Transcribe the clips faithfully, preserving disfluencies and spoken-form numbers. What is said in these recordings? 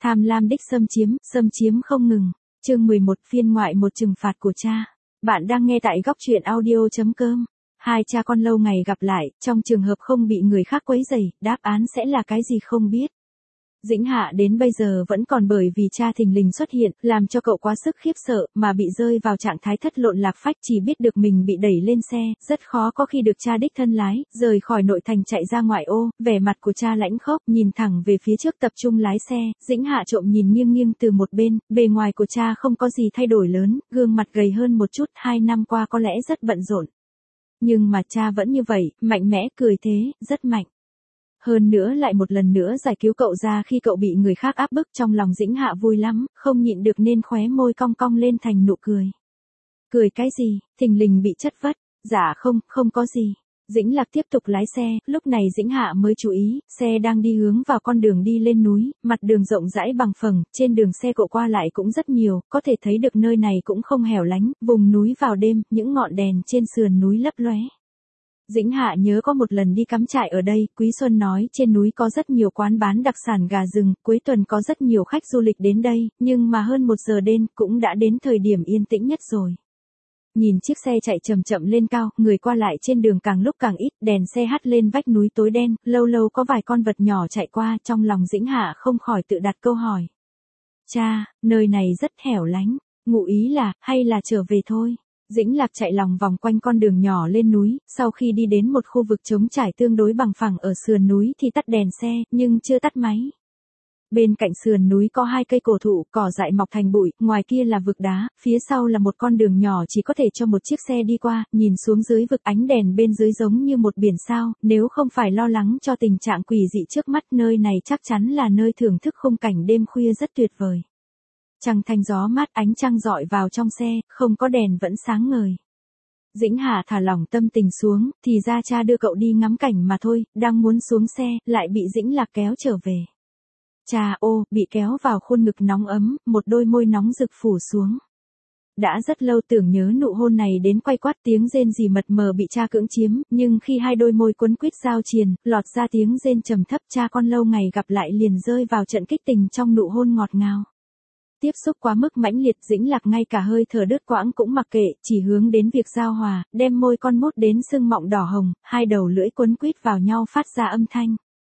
Tham lam đích xâm chiếm, xâm chiếm không ngừng. Chương mười một phiên ngoại một trừng phạt của cha. Bạn đang nghe tại góc truyện audio chấm com. Hai cha con lâu ngày gặp lại, trong trường hợp không bị người khác quấy rầy, đáp án sẽ là cái gì không biết. Dĩnh Hạ đến bây giờ vẫn còn bởi vì cha thình lình xuất hiện, làm cho cậu quá sức khiếp sợ, mà bị rơi vào trạng thái thất lộn lạc phách, chỉ biết được mình bị đẩy lên xe, rất khó có khi được cha đích thân lái, rời khỏi nội thành chạy ra ngoại ô, vẻ mặt của cha lãnh khốc, nhìn thẳng về phía trước tập trung lái xe, Dĩnh Hạ trộm nhìn nghiêng nghiêng từ một bên, bề ngoài của cha không có gì thay đổi lớn, gương mặt gầy hơn một chút, hai năm qua có lẽ rất bận rộn. Nhưng mà cha vẫn như vậy, mạnh mẽ, cười thế, rất mạnh. Hơn nữa lại một lần nữa giải cứu cậu ra khi cậu bị người khác áp bức, trong lòng Dĩnh Hạ vui lắm, không nhịn được nên khóe môi cong cong lên thành nụ cười. Cười cái gì, thình lình bị chất vấn. Dạ không, không có gì. Dĩnh Lạc tiếp tục lái xe, lúc này Dĩnh Hạ mới chú ý, xe đang đi hướng vào con đường đi lên núi, mặt đường rộng rãi bằng phẳng, trên đường xe cộ qua lại cũng rất nhiều, có thể thấy được nơi này cũng không hẻo lánh, vùng núi vào đêm, những ngọn đèn trên sườn núi lấp lóe. Dĩnh Hạ nhớ có một lần đi cắm trại ở đây, Quý Xuân nói trên núi có rất nhiều quán bán đặc sản gà rừng, cuối tuần có rất nhiều khách du lịch đến đây, nhưng mà hơn một giờ đêm cũng đã đến thời điểm yên tĩnh nhất rồi. Nhìn chiếc xe chạy chậm chậm lên cao, người qua lại trên đường càng lúc càng ít, đèn xe hắt lên vách núi tối đen, lâu lâu có vài con vật nhỏ chạy qua, trong lòng Dĩnh Hạ không khỏi tự đặt câu hỏi. Cha, nơi này rất hẻo lánh, ngụ ý là, hay là trở về thôi? Dĩnh Lạc chạy lòng vòng quanh con đường nhỏ lên núi, sau khi đi đến một khu vực trống trải tương đối bằng phẳng ở sườn núi thì tắt đèn xe, nhưng chưa tắt máy. Bên cạnh sườn núi có hai cây cổ thụ, cỏ dại mọc thành bụi, ngoài kia là vực đá, phía sau là một con đường nhỏ chỉ có thể cho một chiếc xe đi qua, nhìn xuống dưới vực ánh đèn bên dưới giống như một biển sao, nếu không phải lo lắng cho tình trạng quỷ dị trước mắt, nơi này chắc chắn là nơi thưởng thức khung cảnh đêm khuya rất tuyệt vời. Trăng thanh gió mát, ánh trăng rọi vào trong xe, không có đèn vẫn sáng ngời. Dĩnh Hạ thả lỏng tâm tình xuống, thì ra cha đưa cậu đi ngắm cảnh mà thôi, đang muốn xuống xe, lại bị Dĩnh Lạc kéo trở về. Cha ô, bị kéo vào khuôn ngực nóng ấm, một đôi môi nóng rực phủ xuống. Đã rất lâu tưởng nhớ nụ hôn này đến quay quát, tiếng rên rỉ mật mờ bị cha cưỡng chiếm, nhưng khi hai đôi môi quấn quýt giao triền, lọt ra tiếng rên trầm thấp, cha con lâu ngày gặp lại liền rơi vào trận kích tình trong nụ hôn ngọt ngào. Tiếp xúc quá mức mãnh liệt, Dĩnh Lạc ngay cả hơi thở đứt quãng cũng mặc kệ, chỉ hướng đến việc giao hòa, đem môi con mút đến sưng mọng đỏ hồng, hai đầu lưỡi quấn quýt vào nhau phát ra âm thanh.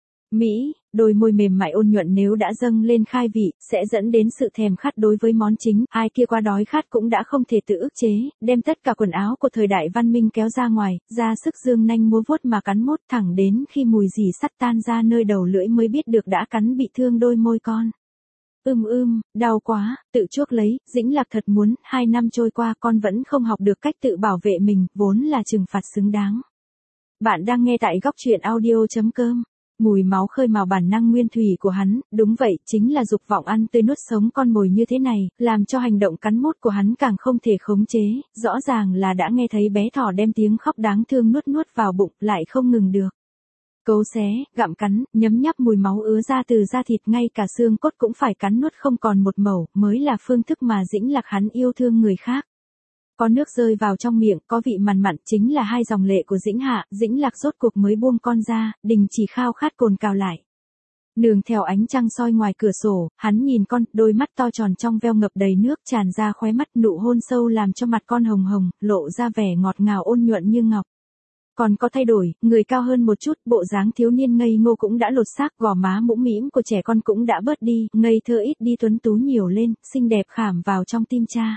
Mỹ, đôi môi mềm mại ôn nhuận nếu đã dâng lên khai vị, sẽ dẫn đến sự thèm khát đối với món chính, ai kia qua đói khát cũng đã không thể tự ức chế, đem tất cả quần áo của thời đại văn minh kéo ra ngoài, ra sức dương nanh múa vuốt mà cắn mốt, thẳng đến khi mùi dì sắt tan ra nơi đầu lưỡi mới biết được đã cắn bị thương đôi môi con. Ưm ưm, đau quá, tự chuốc lấy, Dĩnh Lạc thật muốn, hai năm trôi qua con vẫn không học được cách tự bảo vệ mình, vốn là trừng phạt xứng đáng. Bạn đang nghe tại góc truyện audio chấm com. Mùi máu khơi mào bản năng nguyên thủy của hắn, đúng vậy, chính là dục vọng ăn tươi nuốt sống con mồi như thế này, làm cho hành động cắn mút của hắn càng không thể khống chế, rõ ràng là đã nghe thấy bé thỏ đem tiếng khóc đáng thương nuốt nuốt vào bụng, lại không ngừng được. Cấu xé, gặm cắn, nhấm nháp mùi máu ứa ra từ da thịt, ngay cả xương cốt cũng phải cắn nuốt không còn một mẩu, mới là phương thức mà Dĩnh Lạc hắn yêu thương người khác. Có nước rơi vào trong miệng, có vị mặn mặn, chính là hai dòng lệ của Dĩnh Hạ, Dĩnh Lạc rốt cuộc mới buông con ra, đình chỉ khao khát cồn cào lại. Nương theo ánh trăng soi ngoài cửa sổ, hắn nhìn con, đôi mắt to tròn trong veo ngập đầy nước tràn ra khóe mắt, nụ hôn sâu làm cho mặt con hồng hồng, lộ ra vẻ ngọt ngào ôn nhuận như ngọc. Còn có thay đổi, người cao hơn một chút, bộ dáng thiếu niên ngây ngô cũng đã lột xác, gò má mũm mĩm của trẻ con cũng đã bớt đi, ngây thơ ít đi, tuấn tú nhiều lên, xinh đẹp khảm vào trong tim cha.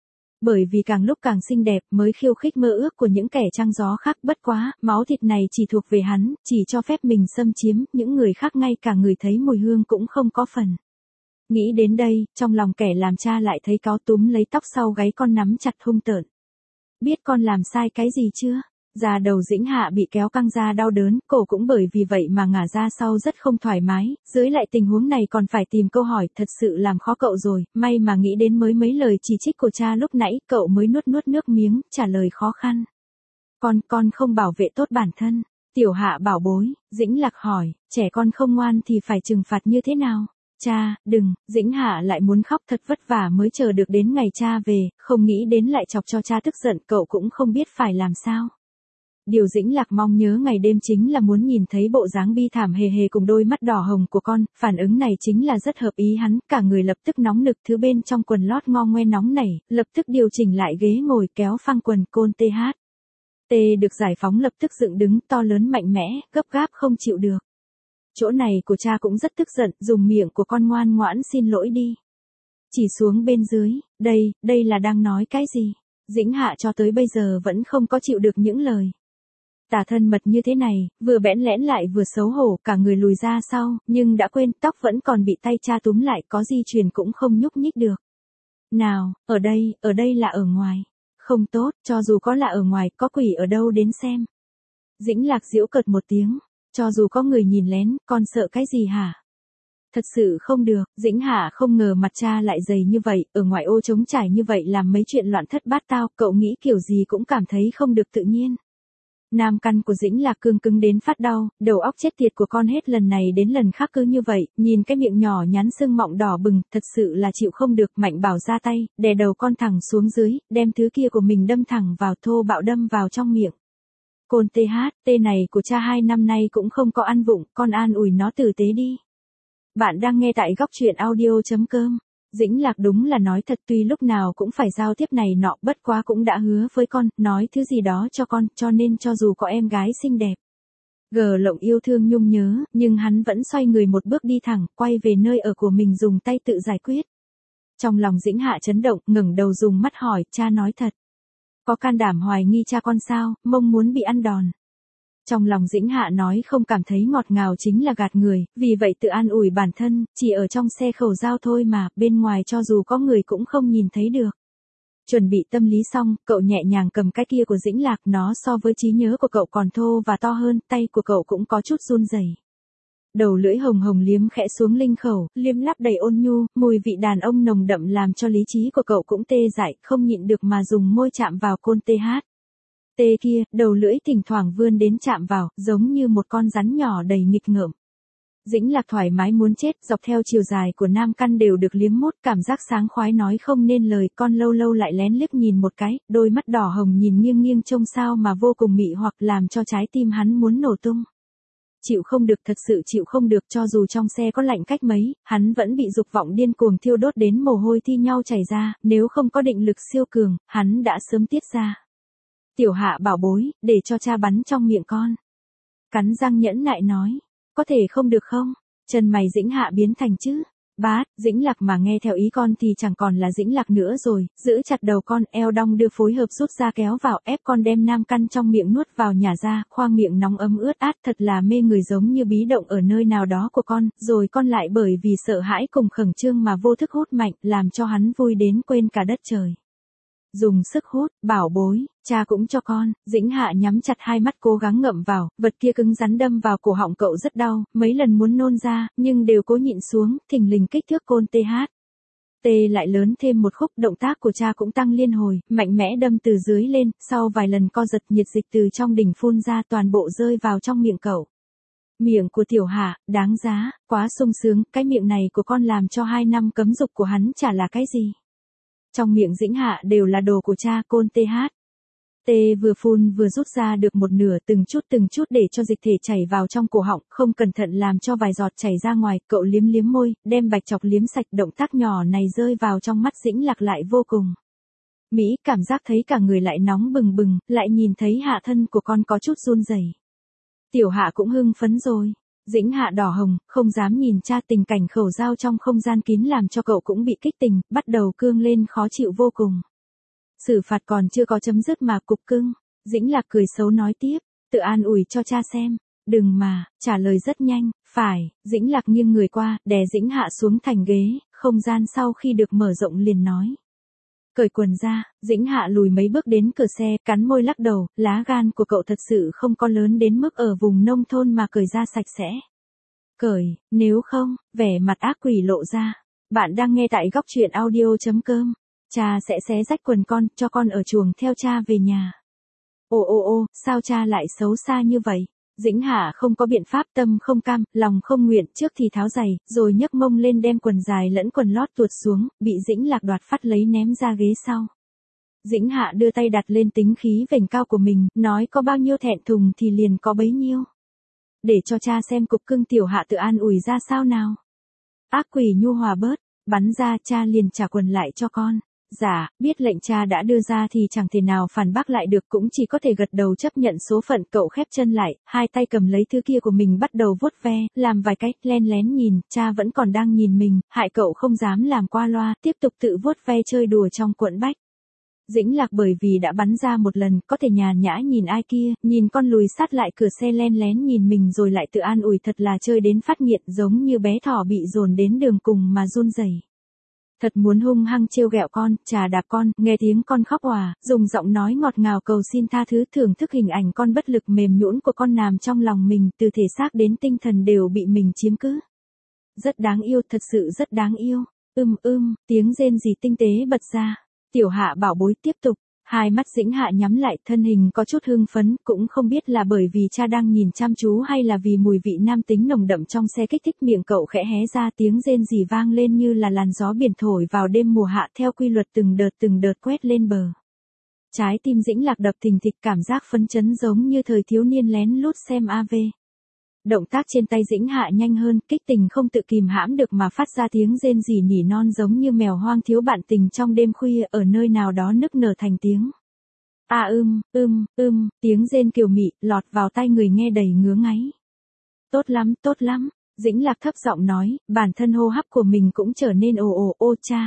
Bởi vì càng lúc càng xinh đẹp mới khiêu khích mơ ước của những kẻ trăng gió khác, bất quá, máu thịt này chỉ thuộc về hắn, chỉ cho phép mình xâm chiếm, những người khác ngay cả người thấy mùi hương cũng không có phần. Nghĩ đến đây, trong lòng kẻ làm cha lại thấy cáu, túm lấy tóc sau gáy con nắm chặt hung tợn. Biết con làm sai cái gì chưa? Da đầu Dĩnh Hạ bị kéo căng ra đau đớn, cổ cũng bởi vì vậy mà ngả ra sau rất không thoải mái, dưới lại tình huống này còn phải tìm câu hỏi, thật sự làm khó cậu rồi, may mà nghĩ đến mới mấy lời chỉ trích của cha lúc nãy, cậu mới nuốt nuốt nước miếng, trả lời khó khăn. Con, con không bảo vệ tốt bản thân. Tiểu Hạ bảo bối, Dĩnh Lạc hỏi, trẻ con không ngoan thì phải trừng phạt như thế nào? Cha, đừng, Dĩnh Hạ lại muốn khóc, thật vất vả mới chờ được đến ngày cha về, không nghĩ đến lại chọc cho cha tức giận, cậu cũng không biết phải làm sao. Điều Dĩnh Lạc mong nhớ ngày đêm chính là muốn nhìn thấy bộ dáng bi thảm hề hề cùng đôi mắt đỏ hồng của con, phản ứng này chính là rất hợp ý hắn, cả người lập tức nóng nực, thứ bên trong quần lót ngo ngoe nóng nảy, lập tức điều chỉnh lại ghế ngồi kéo phăng quần Côn tê hát. Tê được giải phóng lập tức dựng đứng, to lớn mạnh mẽ, gấp gáp không chịu được. Chỗ này của cha cũng rất tức giận, dùng miệng của con ngoan ngoãn xin lỗi đi. Chỉ xuống bên dưới, đây, đây là đang nói cái gì? Dĩnh Hạ cho tới bây giờ vẫn không có chịu được những lời tả thân mật như thế này, vừa bẽn lẽn lại vừa xấu hổ, cả người lùi ra sau, nhưng đã quên tóc vẫn còn bị tay cha túm lại, có di truyền cũng không nhúc nhích được. Nào, ở đây, ở đây là ở ngoài. Không tốt, cho dù có là ở ngoài, có quỷ ở đâu đến xem. Dĩnh Lạc giễu cợt một tiếng, cho dù có người nhìn lén, con sợ cái gì hả? Thật sự không được, Dĩnh Hạ không ngờ mặt cha lại dày như vậy, ở ngoại ô trống trải như vậy làm mấy chuyện loạn thất bát tao, cậu nghĩ kiểu gì cũng cảm thấy không được tự nhiên. Nam căn của Dĩnh Lạc cương cứng đến phát đau, đầu óc chết tiệt của con hết lần này đến lần khác cứ như vậy, nhìn cái miệng nhỏ nhắn sưng mọng đỏ bừng, thật sự là chịu không được, Mạnh Bảo ra tay, đè đầu con thẳng xuống dưới, đem thứ kia của mình đâm thẳng vào, thô bạo đâm vào trong miệng. Côn tê hát, tê này của cha hai năm nay cũng không có ăn vụng, con an ủi nó tử tế đi. Bạn đang nghe tại góc truyện audio chấm com. Dĩnh Lạc đúng là nói thật, tuy lúc nào cũng phải giao tiếp này nọ, bất quá cũng đã hứa với con, nói thứ gì đó cho con, cho nên cho dù có em gái xinh đẹp. Gờ Lộng yêu thương nhung nhớ, nhưng hắn vẫn xoay người một bước đi thẳng, quay về nơi ở của mình dùng tay tự giải quyết. Trong lòng Dĩnh Hạ chấn động, ngẩng đầu dùng mắt hỏi, cha nói thật. Có can đảm hoài nghi cha con sao, mong muốn bị ăn đòn. Trong lòng Dĩnh Hạ nói không cảm thấy ngọt ngào chính là gạt người, vì vậy tự an ủi bản thân, chỉ ở trong xe khẩu giao thôi mà, bên ngoài cho dù có người cũng không nhìn thấy được. Chuẩn bị tâm lý xong, cậu nhẹ nhàng cầm cái kia của Dĩnh Lạc, nó so với trí nhớ của cậu còn thô và to hơn, tay của cậu cũng có chút run rẩy. Đầu lưỡi hồng hồng liếm khẽ xuống linh khẩu, liếm láp đầy ôn nhu, mùi vị đàn ông nồng đậm làm cho lý trí của cậu cũng tê dại, không nhịn được mà dùng môi chạm vào Côn tê hát. Tê kia, đầu lưỡi thỉnh thoảng vươn đến chạm vào, giống như một con rắn nhỏ đầy nghịch ngợm. Dĩnh Lạc thoải mái muốn chết, dọc theo chiều dài của nam căn đều được liếm mốt, cảm giác sáng khoái nói không nên lời, con lâu lâu lại lén liếc nhìn một cái, đôi mắt đỏ hồng nhìn nghiêng nghiêng trông sao mà vô cùng mị hoặc làm cho trái tim hắn muốn nổ tung. Chịu không được, thật sự chịu không được, cho dù trong xe có lạnh cách mấy, hắn vẫn bị dục vọng điên cuồng thiêu đốt đến mồ hôi thi nhau chảy ra, nếu không có định lực siêu cường, hắn đã sớm tiết ra. Tiểu Hạ bảo bối, để cho cha bắn trong miệng con. Cắn răng nhẫn nại nói, có thể không được không? Chân mày Dĩnh Hạ biến thành chữ bát, Dĩnh Lạc mà nghe theo ý con thì chẳng còn là Dĩnh Lạc nữa rồi, giữ chặt đầu con, eo đong đưa phối hợp rút ra kéo vào, ép con đem nam căn trong miệng nuốt vào nhả ra, khoang miệng nóng ấm ướt át, thật là mê người, giống như bí động ở nơi nào đó của con, rồi con lại bởi vì sợ hãi cùng khẩn trương mà vô thức hút mạnh, làm cho hắn vui đến quên cả đất trời. Dùng sức hút, bảo bối, cha cũng cho con. Dĩnh Hạ nhắm chặt hai mắt cố gắng ngậm vào, vật kia cứng rắn đâm vào cổ họng cậu rất đau, mấy lần muốn nôn ra, nhưng đều cố nhịn xuống, thình lình kích thước Côn tê hát. Tê lại lớn thêm một khúc, động tác của cha cũng tăng liên hồi, mạnh mẽ đâm từ dưới lên, sau vài lần co giật nhiệt dịch từ trong đỉnh phun ra toàn bộ rơi vào trong miệng cậu. Miệng của Tiểu Hạ, đáng giá, quá sung sướng, cái miệng này của con làm cho hai năm cấm dục của hắn chả là cái gì. Trong miệng Dĩnh Hạ đều là đồ của cha, Côn tê hát. Tê vừa phun vừa rút ra được một nửa, từng chút từng chút để cho dịch thể chảy vào trong cổ họng, không cẩn thận làm cho vài giọt chảy ra ngoài, cậu liếm liếm môi, đem bạch chọc liếm sạch, động tác nhỏ này rơi vào trong mắt Dĩnh Lạc lại vô cùng mỹ, cảm giác thấy cả người lại nóng bừng bừng, lại nhìn thấy hạ thân của con có chút run rẩy. Tiểu Hạ cũng hưng phấn rồi. Dĩnh Hạ đỏ hồng, không dám nhìn cha, tình cảnh khẩu giao trong không gian kín làm cho cậu cũng bị kích tình, bắt đầu cương lên khó chịu vô cùng. Xử phạt còn chưa có chấm dứt mà cục cưng. Dĩnh Lạc cười xấu nói tiếp, tự an ủi cho cha xem. Đừng mà, trả lời rất nhanh, phải. Dĩnh Lạc nghiêng người qua, đè Dĩnh Hạ xuống thành ghế, không gian sau khi được mở rộng liền nói. Cởi quần ra, Dĩnh Hạ lùi mấy bước đến cửa xe, cắn môi lắc đầu, lá gan của cậu thật sự không có lớn đến mức ở vùng nông thôn mà cởi ra sạch sẽ. Cởi, nếu không, vẻ mặt ác quỷ lộ ra. Bạn đang nghe tại góc truyện audio chấm com. Cha sẽ xé rách quần con, cho con ở chuồng theo cha về nhà. Ồ ô ô, sao cha lại xấu xa như vậy? Dĩnh Hạ không có biện pháp, tâm không cam, lòng không nguyện, trước thì tháo giày, rồi nhấc mông lên đem quần dài lẫn quần lót tuột xuống, bị Dĩnh Lạc đoạt phát lấy ném ra ghế sau. Dĩnh Hạ đưa tay đặt lên tính khí vểnh cao của mình, nói có bao nhiêu thẹn thùng thì liền có bấy nhiêu. Để cho cha xem cục cưng tiểu Hạ tự an ủi ra sao nào. Ác quỷ nhu hòa bớt, bắn ra cha liền trả quần lại cho con. Dạ, biết lệnh cha đã đưa ra thì chẳng thể nào phản bác lại được, cũng chỉ có thể gật đầu chấp nhận số phận. Cậu khép chân lại, hai tay cầm lấy thứ kia của mình bắt đầu vuốt ve, làm vài cách, len lén nhìn, cha vẫn còn đang nhìn mình, hại cậu không dám làm qua loa, tiếp tục tự vuốt ve chơi đùa trong cuộn bách. Dĩnh Lạc bởi vì đã bắn ra một lần, có thể nhàn nhã nhìn ai kia, nhìn con lùi sát lại cửa xe len lén nhìn mình rồi lại tự an ủi, thật là chơi đến phát nghiện, giống như bé thỏ bị dồn đến đường cùng mà run rẩy. Thật muốn hung hăng trêu ghẹo con, chà đạp con, nghe tiếng con khóc òa, dùng giọng nói ngọt ngào cầu xin tha thứ, thưởng thức hình ảnh con bất lực mềm nhũn của con nằm trong lòng mình, từ thể xác đến tinh thần đều bị mình chiếm cứ. Rất đáng yêu, thật sự rất đáng yêu. Ưm ưm, tiếng rên rỉ tinh tế bật ra. Tiểu Hạ bảo bối tiếp tục. Hai mắt Dĩnh Hạ nhắm lại, thân hình có chút hưng phấn, cũng không biết là bởi vì cha đang nhìn chăm chú hay là vì mùi vị nam tính nồng đậm trong xe kích thích, miệng cậu khẽ hé ra, tiếng rên rỉ vang lên như là làn gió biển thổi vào đêm mùa hạ, theo quy luật từng đợt từng đợt quét lên bờ. Trái tim Dĩnh Lạc đập thình thịch, cảm giác phấn chấn giống như thời thiếu niên lén lút xem a vê. Động tác trên tay Dĩnh Hạ nhanh hơn, kích tình không tự kìm hãm được mà phát ra tiếng rên rỉ nỉ non giống như mèo hoang thiếu bạn tình trong đêm khuya, ở nơi nào đó nức nở thành tiếng. A à, ưm, ưm, ưm, tiếng rên kiều mị, lọt vào tai người nghe đầy ngứa ngáy. Tốt lắm, tốt lắm, Dĩnh Lạc thấp giọng nói, bản thân hô hấp của mình cũng trở nên ồ ồ, ô cha.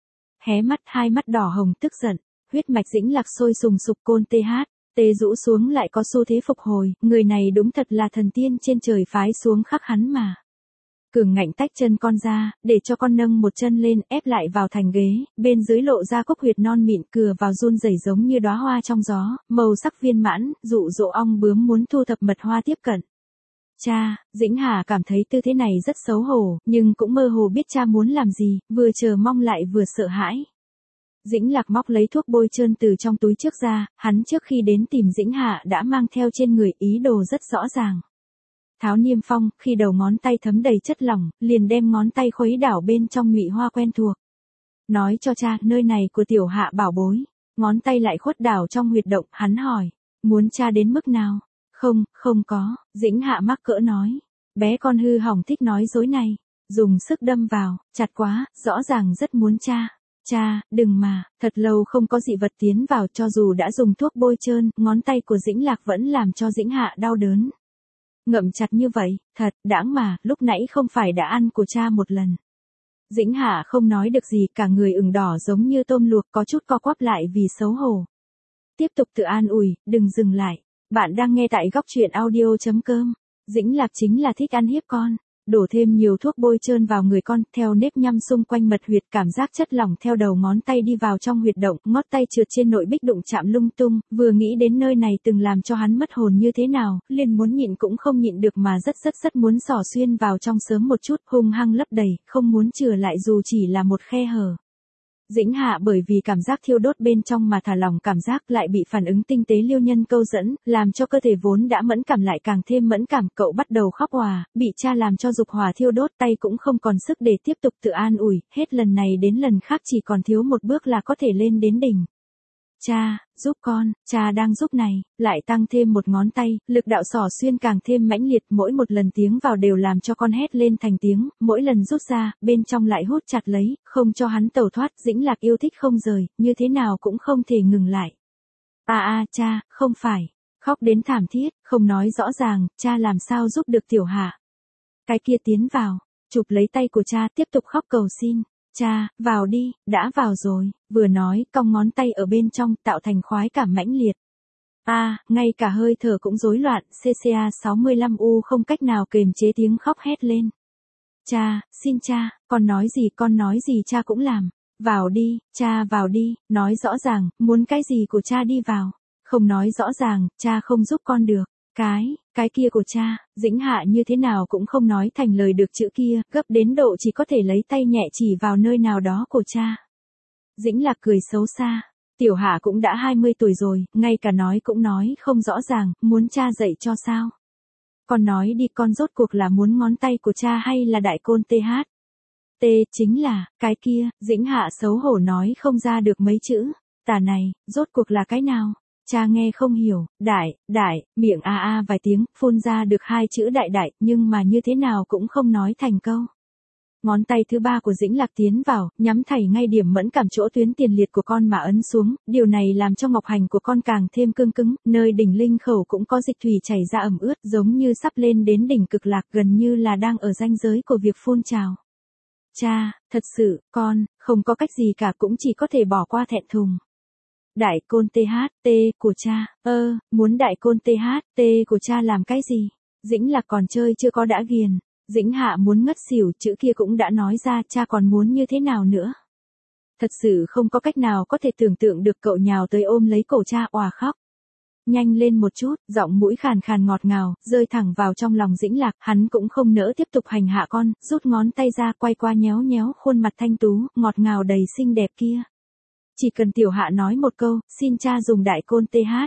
Hé mắt, hai mắt đỏ hồng tức giận, huyết mạch Dĩnh Lạc sôi sùng sục, côn tê hát. Tê rũ xuống lại có xu thế phục hồi, người này đúng thật là thần tiên trên trời phái xuống khắc hắn mà. Cường ngạnh tách chân con ra, để cho con nâng một chân lên, ép lại vào thành ghế, bên dưới lộ ra cúc huyệt non mịn, cừa vào run rẩy giống như đóa hoa trong gió, màu sắc viên mãn, dụ dỗ ong bướm muốn thu thập mật hoa tiếp cận. Cha, Dĩnh Hà cảm thấy tư thế này rất xấu hổ, nhưng cũng mơ hồ biết cha muốn làm gì, vừa chờ mong lại vừa sợ hãi. Dĩnh Lạc móc lấy thuốc bôi trơn từ trong túi trước ra, hắn trước khi đến tìm Dĩnh Hạ đã mang theo trên người, ý đồ rất rõ ràng. Tháo niêm phong, khi đầu ngón tay thấm đầy chất lỏng, liền đem ngón tay khuấy đảo bên trong nhụy hoa quen thuộc. Nói cho cha, nơi này của tiểu Hạ bảo bối. Ngón tay lại khuất đảo trong huyệt động, hắn hỏi, muốn cha đến mức nào? Không, không có, Dĩnh Hạ mắc cỡ nói. Bé con hư hỏng thích nói dối này. Dùng sức đâm vào, chặt quá, rõ ràng rất muốn cha. Cha, đừng mà, thật lâu không có dị vật tiến vào, cho dù đã dùng thuốc bôi trơn, ngón tay của Dĩnh Lạc vẫn làm cho Dĩnh Hạ đau đớn. Ngậm chặt như vậy, thật, đãng mà, lúc nãy không phải đã ăn của cha một lần. Dĩnh Hạ không nói được gì, cả người ửng đỏ giống như tôm luộc, có chút co quắp lại vì xấu hổ. Tiếp tục tự an ủi, đừng dừng lại. Bạn đang nghe tại góc truyện audio chấm com. Dĩnh Lạc chính là thích ăn hiếp con. Đổ thêm nhiều thuốc bôi trơn vào người con, theo nếp nhăm xung quanh mật huyệt, cảm giác chất lỏng theo đầu ngón tay đi vào trong huyệt động, ngót tay trượt trên nội bích đụng chạm lung tung, vừa nghĩ đến nơi này từng làm cho hắn mất hồn như thế nào, liền muốn nhịn cũng không nhịn được mà rất rất rất muốn xỏ xuyên vào trong sớm một chút, hung hăng lấp đầy, không muốn chừa lại dù chỉ là một khe hở. Dĩnh Hạ bởi vì cảm giác thiêu đốt bên trong mà thả lỏng cảm giác, lại bị phản ứng tinh tế liêu nhân câu dẫn, làm cho cơ thể vốn đã mẫn cảm lại càng thêm mẫn cảm, cậu bắt đầu khóc òa, bị cha làm cho dục hỏa thiêu đốt, tay cũng không còn sức để tiếp tục tự an ủi, hết lần này đến lần khác chỉ còn thiếu một bước là có thể lên đến đỉnh. Cha, giúp con, cha đang giúp này, lại tăng thêm một ngón tay, lực đạo xỏ xuyên càng thêm mãnh liệt, mỗi một lần tiếng vào đều làm cho con hét lên thành tiếng, mỗi lần rút ra, bên trong lại hút chặt lấy, không cho hắn tẩu thoát. Dĩnh Lạc yêu thích không rời, như thế nào cũng không thể ngừng lại. À à cha, không phải, khóc đến thảm thiết, không nói rõ ràng, cha làm sao giúp được tiểu Hạ. Cái kia tiến vào, chụp lấy tay của cha, tiếp tục khóc cầu xin. Cha, vào đi, đã vào rồi, vừa nói, cong ngón tay ở bên trong, tạo thành khoái cảm mãnh liệt. A, à, ngay cả hơi thở cũng rối loạn, xê xê a sáu mươi lăm U không cách nào kềm chế tiếng khóc hét lên. Cha, xin cha, con nói gì, con nói gì cha cũng làm. Vào đi, cha vào đi, nói rõ ràng, muốn cái gì của cha đi vào. Không nói rõ ràng, cha không giúp con được. Cái, cái kia của cha, Dĩnh Hạ như thế nào cũng không nói thành lời được chữ kia, gấp đến độ chỉ có thể lấy tay nhẹ chỉ vào nơi nào đó của cha. Dĩnh Lạc cười xấu xa, tiểu Hạ cũng đã hai mươi tuổi rồi, ngay cả nói cũng nói không rõ ràng, muốn cha dạy cho sao? Con nói đi, con rốt cuộc là muốn ngón tay của cha hay là đại côn tê hát? T chính là, cái kia, Dĩnh Hạ xấu hổ nói không ra được mấy chữ. Tà này, rốt cuộc là cái nào? Cha nghe không hiểu, đại, đại, miệng a a vài tiếng, phun ra được hai chữ đại đại, nhưng mà như thế nào cũng không nói thành câu. Ngón tay thứ ba của Dĩnh Lạc tiến vào, nhắm thảy ngay điểm mẫn cảm chỗ tuyến tiền liệt của con mà ấn xuống, điều này làm cho ngọc hành của con càng thêm cương cứng, nơi đỉnh linh khẩu cũng có dịch thủy chảy ra ẩm ướt, giống như sắp lên đến đỉnh cực lạc, gần như là đang ở ranh giới của việc phun trào. Cha, thật sự, con, không có cách gì cả, cũng chỉ có thể bỏ qua thẹn thùng. Đại côn tê hát tê của cha, ơ, muốn đại côn tê hát tê của cha làm cái gì? Dĩnh Lạc còn chơi chưa có đã ghiền. Dĩnh Hạ muốn ngất xỉu, chữ kia cũng đã nói ra, cha còn muốn như thế nào nữa? Thật sự không có cách nào có thể tưởng tượng được, cậu nhào tới ôm lấy cổ cha òa khóc. Nhanh lên một chút, giọng mũi khàn khàn ngọt ngào, rơi thẳng vào trong lòng Dĩnh Lạc, hắn cũng không nỡ tiếp tục hành hạ con, rút ngón tay ra quay qua nhéo nhéo khuôn mặt thanh tú, ngọt ngào đầy xinh đẹp kia. Chỉ cần tiểu hạ nói một câu, xin cha dùng đại côn tê hát.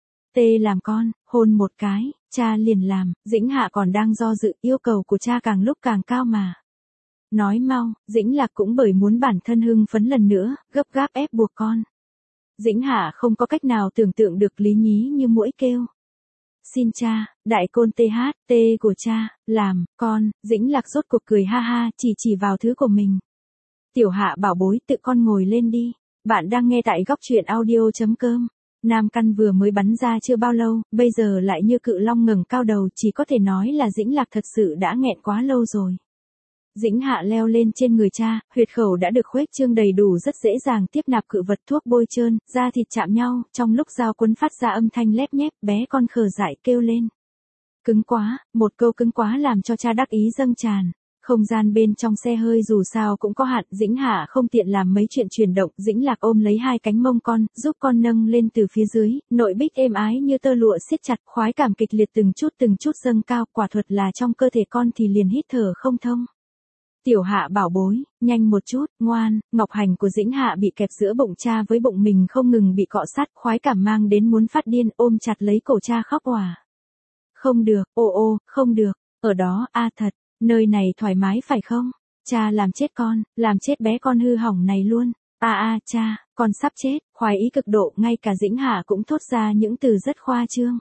Tê làm con, hôn một cái, cha liền làm. Dĩnh Hạ còn đang do dự, yêu cầu của cha càng lúc càng cao mà. Nói mau, Dĩnh Lạc cũng bởi muốn bản thân hưng phấn lần nữa, gấp gáp ép buộc con. Dĩnh Hạ không có cách nào tưởng tượng được, lý nhí như muỗi kêu. Xin cha, đại côn tê hát tê của cha, làm, con. Dĩnh Lạc rốt cuộc cười ha ha, chỉ chỉ vào thứ của mình. Tiểu Hạ bảo bối, tự con ngồi lên đi. Bạn đang nghe tại góc truyện audio chấm com. Nam căn vừa mới bắn ra chưa bao lâu, bây giờ lại như cự long ngẩng cao đầu, chỉ có thể nói là Dĩnh Lạc thật sự đã nghẹn quá lâu rồi. Dĩnh Hạ leo lên trên người cha, huyệt khẩu đã được khuếch trương đầy đủ, rất dễ dàng tiếp nạp cự vật, thuốc bôi trơn, da thịt chạm nhau, trong lúc dao quấn phát ra âm thanh lép nhép, bé con khờ dại kêu lên. Cứng quá, một câu cứng quá làm cho cha đắc ý dâng tràn. Không gian bên trong xe hơi dù sao cũng có hạn, Dĩnh Hạ không tiện làm mấy chuyện chuyển động, Dĩnh Lạc ôm lấy hai cánh mông con, giúp con nâng lên từ phía dưới, nội bích êm ái như tơ lụa siết chặt, khoái cảm kịch liệt từng chút từng chút dâng cao, quả thuật là trong cơ thể con thì liền hít thở không thông. Tiểu Hạ bảo bối, nhanh một chút, ngoan. Ngọc hành của Dĩnh Hạ bị kẹp giữa bụng cha với bụng mình không ngừng bị cọ sát, khoái cảm mang đến muốn phát điên, ôm chặt lấy cổ cha khóc òa. Không được, ô ô, không được, ở đó, a thật. Nơi này thoải mái phải không? Cha làm chết con, làm chết bé con hư hỏng này luôn. A a cha, con sắp chết, khoái ý cực độ, ngay cả Dĩnh Hạ cũng thốt ra những từ rất khoa trương.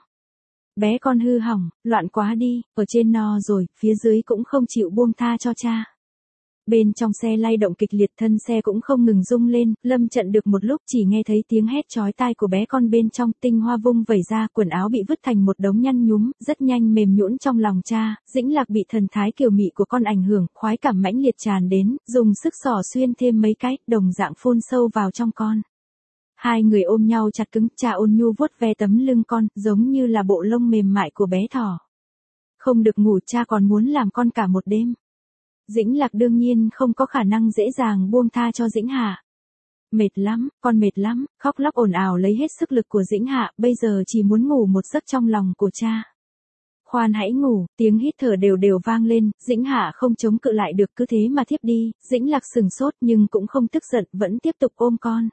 Bé con hư hỏng, loạn quá đi, ở trên no rồi, phía dưới cũng không chịu buông tha cho cha. Bên trong xe lay động kịch liệt, thân xe cũng không ngừng rung lên, lâm trận được một lúc chỉ nghe thấy tiếng hét chói tai của bé con bên trong, tinh hoa vung vẩy ra, quần áo bị vứt thành một đống nhăn nhúm, rất nhanh mềm nhũn trong lòng cha. Dĩnh Lạc bị thần thái kiều mị của con ảnh hưởng, khoái cảm mãnh liệt tràn đến, dùng sức xỏ xuyên thêm mấy cái, đồng dạng phun sâu vào trong con. Hai người ôm nhau chặt cứng, cha ôn nhu vuốt ve tấm lưng con, giống như là bộ lông mềm mại của bé thỏ. Không được ngủ, cha còn muốn làm con cả một đêm. Dĩnh Lạc đương nhiên không có khả năng dễ dàng buông tha cho Dĩnh Hạ. Mệt lắm, con mệt lắm, khóc lóc ồn ào lấy hết sức lực của Dĩnh Hạ, bây giờ chỉ muốn ngủ một giấc trong lòng của cha. Khoan hãy ngủ, tiếng hít thở đều đều vang lên, Dĩnh Hạ không chống cự lại được, cứ thế mà thiếp đi. Dĩnh Lạc sừng sốt nhưng cũng không tức giận, vẫn tiếp tục ôm con.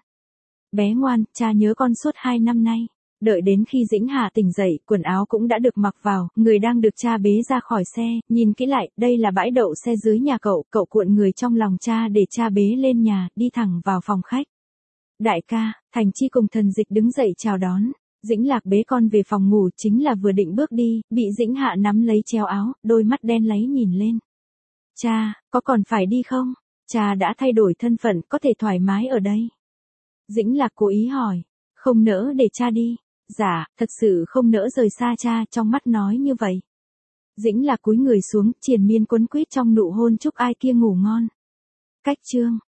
Bé ngoan, cha nhớ con suốt hai năm nay. Đợi đến khi Dĩnh Hạ tỉnh dậy, quần áo cũng đã được mặc vào, người đang được cha bế ra khỏi xe, nhìn kỹ lại, đây là bãi đậu xe dưới nhà cậu, cậu cuộn người trong lòng cha để cha bế lên nhà, đi thẳng vào phòng khách. Đại ca, Thành Chi cùng Thần Dịch đứng dậy chào đón. Dĩnh Lạc bế con về phòng ngủ, chính là vừa định bước đi, bị Dĩnh Hạ nắm lấy chéo áo, đôi mắt đen láy nhìn lên. Cha, có còn phải đi không? Cha đã thay đổi thân phận, có thể thoải mái ở đây. Dĩnh Lạc cố ý hỏi, không nỡ để cha đi. Dạ, thật sự không nỡ rời xa cha, trong mắt nói như vậy. Dĩnh Lạc cúi người xuống, triền miên quấn quýt trong nụ hôn chúc ai kia ngủ ngon. Cách chương.